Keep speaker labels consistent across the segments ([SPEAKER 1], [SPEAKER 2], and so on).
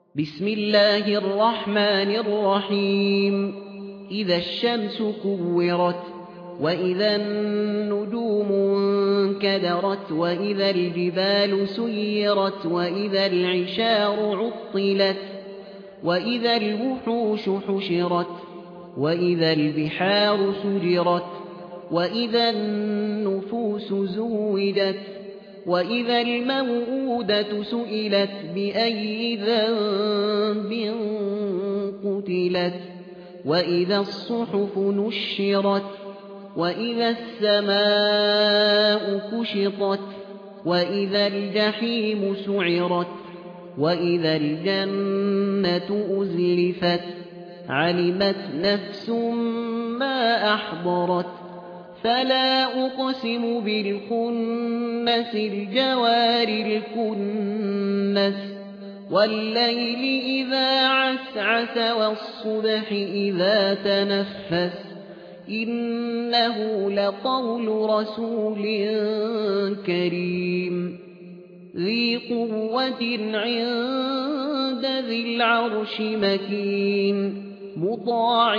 [SPEAKER 1] بسم الله الرحمن الرحيم إذا الشمس كورت وإذا النجوم انكدرت وإذا الجبال سيرت وإذا العشار عطلت وإذا الوحوش حشرت وإذا البحار سجرت وإذا النفوس زوجت وإذا الموءودة سئلت بأي ذنب قتلت وإذا الصحف نشرت وإذا السماء كشطت وإذا الجحيم سعرت وإذا الجنة أزلفت علمت نفس ما أحضرت فلا أقسم بالخنس الجوار الكنس والليل إذا عسعس والصبح إذا تنفس إنه لقول رسول كريم ذي قوة عند ذي العرش مكين مطاع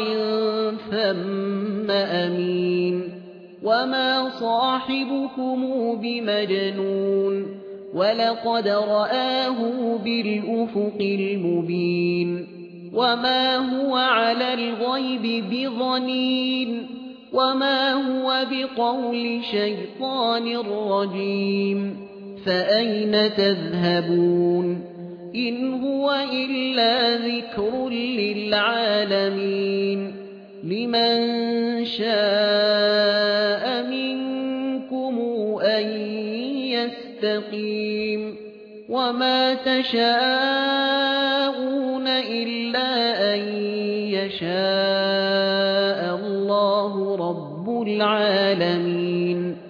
[SPEAKER 1] ثم أمين وما صاحبكم بمجنون ولقد رآه بالأفق المبين وما هو على الغيب بضنين وما هو بقول شيطان رجيم فأين تذهبون إن هو إلا ذكر للعالمين لمن شاء منكم أن يستقيم وما تشاءون إلا أن يشاء الله رب العالمين